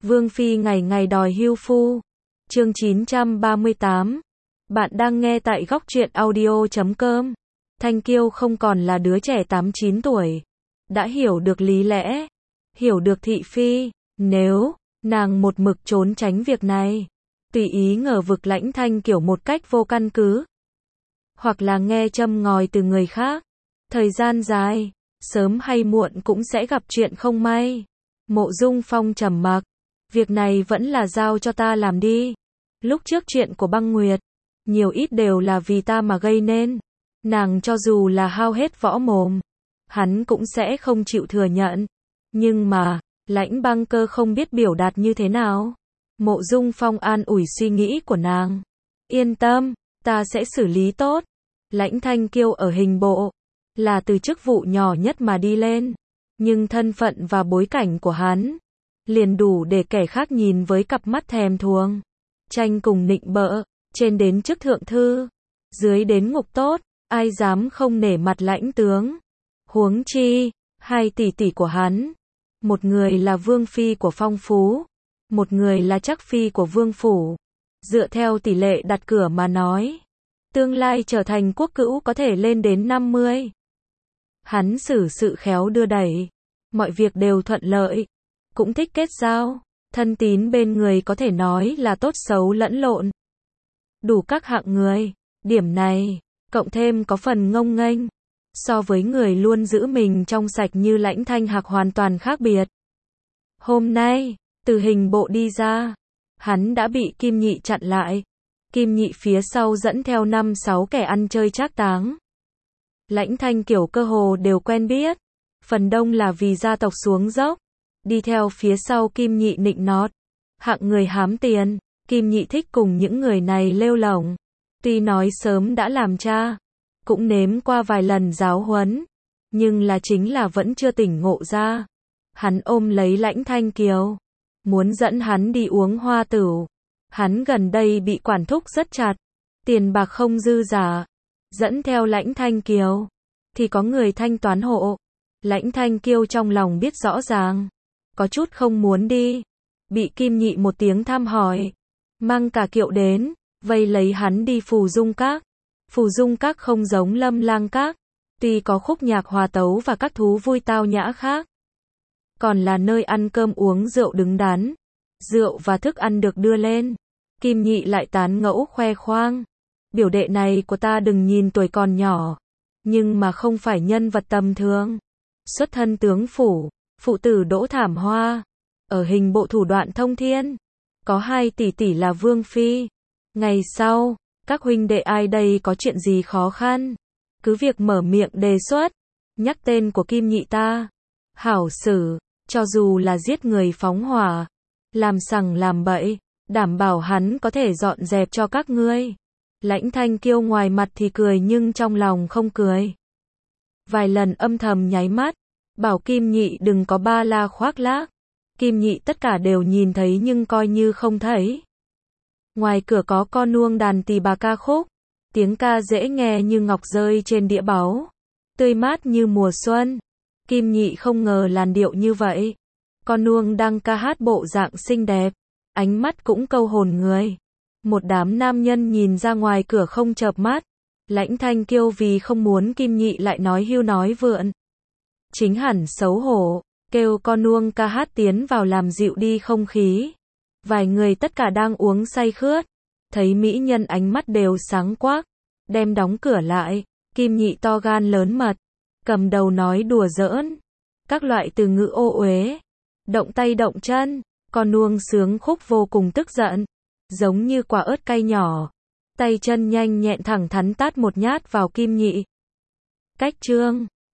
Vương Phi ngày ngày đòi hưu phu. Chương 938. Bạn đang nghe tại góc truyện audio.com. Thanh Kiêu không còn là đứa trẻ 8-9 tuổi. Đã hiểu được lý lẽ, hiểu được thị phi. Nếu nàng một mực trốn tránh việc này, tùy ý ngờ vực Lãnh Thanh Kiểu một cách vô căn cứ, hoặc là nghe châm ngòi từ người khác, thời gian dài, sớm hay muộn cũng sẽ gặp chuyện không may. Mộ Dung Phong trầm mặc. Việc này vẫn là giao cho ta làm đi. Lúc trước chuyện của Băng Nguyệt, nhiều ít đều là vì ta mà gây nên. Nàng cho dù là hao hết võ mồm, hắn cũng sẽ không chịu thừa nhận. Nhưng mà, Lãnh Băng Cơ không biết biểu đạt như thế nào. Mộ Dung Phong an ủi suy nghĩ của nàng. Yên tâm, ta sẽ xử lý tốt. Lãnh Thanh Kiêu ở hình bộ, là từ chức vụ nhỏ nhất mà đi lên. Nhưng thân phận và bối cảnh của hắn, liền đủ để kẻ khác nhìn với cặp mắt thèm thuồng. Tranh cùng nịnh bợ, trên đến chức thượng thư, dưới đến ngục tốt, ai dám không nể mặt lãnh tướng. Huống chi, hai tỷ tỷ của hắn, một người là Vương Phi của Phong Phú, một người là Trắc Phi của Vương Phủ. Dựa theo tỷ lệ đặt cửa mà nói, tương lai trở thành quốc cữu có thể lên đến 50. Hắn xử sự khéo đưa đẩy, mọi việc đều thuận lợi, cũng thích kết giao, thân tín bên người có thể nói là tốt xấu lẫn lộn. Đủ các hạng người, điểm này, cộng thêm có phần ngông nghênh, so với người luôn giữ mình trong sạch như Lãnh Thanh Hạc hoàn toàn khác biệt. Hôm nay, từ hình bộ đi ra, hắn đã bị Kim Nhị chặn lại. Kim Nhị phía sau dẫn theo 5-6 kẻ ăn chơi trác táng. Lãnh Thanh Kiểu cơ hồ đều quen biết, phần đông là vì gia tộc xuống dốc, đi theo phía sau Kim Nhị nịnh nót. Hạng người hám tiền, Kim Nhị thích cùng những người này lêu lổng. Tuy nói sớm đã làm cha, cũng nếm qua vài lần giáo huấn, nhưng là chính là vẫn chưa tỉnh ngộ ra. Hắn ôm lấy Lãnh Thanh Kiều, muốn dẫn hắn đi uống hoa tửu. Hắn gần đây bị quản thúc rất chặt, tiền bạc không dư giả. Dẫn theo Lãnh Thanh Kiều, thì có người thanh toán hộ. Lãnh Thanh Kiều trong lòng biết rõ ràng, có chút không muốn đi. Bị Kim Nhị một tiếng thăm hỏi, mang cả kiệu đến, vây lấy hắn đi Phù Dung Các. Phù Dung Các không giống Lâm Lang Các, tuy có khúc nhạc hòa tấu và các thú vui tao nhã khác, còn là nơi ăn cơm uống rượu đứng đắn. Rượu và thức ăn được đưa lên, Kim Nhị lại tán ngẫu khoe khoang. Biểu đệ này của ta đừng nhìn tuổi còn nhỏ, nhưng mà không phải nhân vật tầm thường. Xuất thân tướng phủ, phụ tử Đỗ Thảm Hoa, ở hình bộ thủ đoạn thông thiên, có hai tỷ tỷ là Vương Phi. Ngày sau, các huynh đệ ai đây có chuyện gì khó khăn, cứ việc mở miệng đề xuất, nhắc tên của Kim Nhị ta, hảo xử, cho dù là giết người phóng hỏa, làm sằng làm bậy, đảm bảo hắn có thể dọn dẹp cho các ngươi. Lãnh Thanh Kiêu ngoài mặt thì cười nhưng trong lòng không cười. Vài lần âm thầm nháy mắt, bảo Kim Nhị đừng có ba la khoác lác. Kim Nhị tất cả đều nhìn thấy nhưng coi như không thấy. Ngoài cửa có con nuông đàn tỳ bà ca khúc, tiếng ca dễ nghe như ngọc rơi trên đĩa báu, tươi mát như mùa xuân. Kim Nhị không ngờ làn điệu như vậy. Con nuông đang ca hát bộ dạng xinh đẹp, ánh mắt cũng câu hồn người. Một đám nam nhân nhìn ra ngoài cửa không chợp mắt. Lãnh Thanh Kiêu vì không muốn Kim Nhị lại nói hưu nói vượn, chính hẳn xấu hổ, kêu con nuông ca hát tiến vào làm dịu đi không khí. Vài người tất cả đang uống say khướt, thấy mỹ nhân ánh mắt đều sáng quắc, đem đóng cửa lại. Kim Nhị to gan lớn mật, cầm đầu nói đùa giỡn, các loại từ ngữ ô uế, động tay động chân. Con nuông sướng khúc vô cùng tức giận, giống như quả ớt cay nhỏ, tay chân nhanh nhẹn thẳng thắn tát một nhát vào Kim Nhị. Cách chương